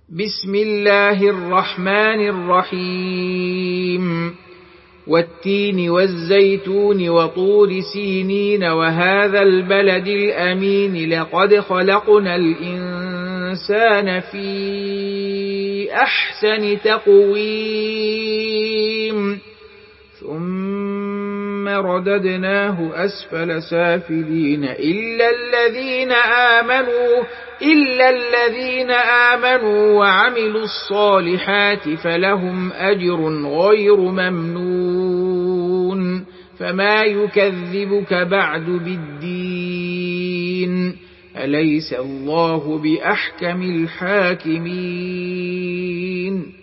بسم الله الرحمن الرحيم والتين والزيتون وطور سينين وهذا البلد الأمين لقد خلقنا الإنسان في أحسن تقويم ثم رددناه أسفل سافلين إلا الذين آمنوا وعملوا الصالحات فلهم أجر غير ممنون فما يكذبك بعد بالدين أليس الله بأحكم الحاكمين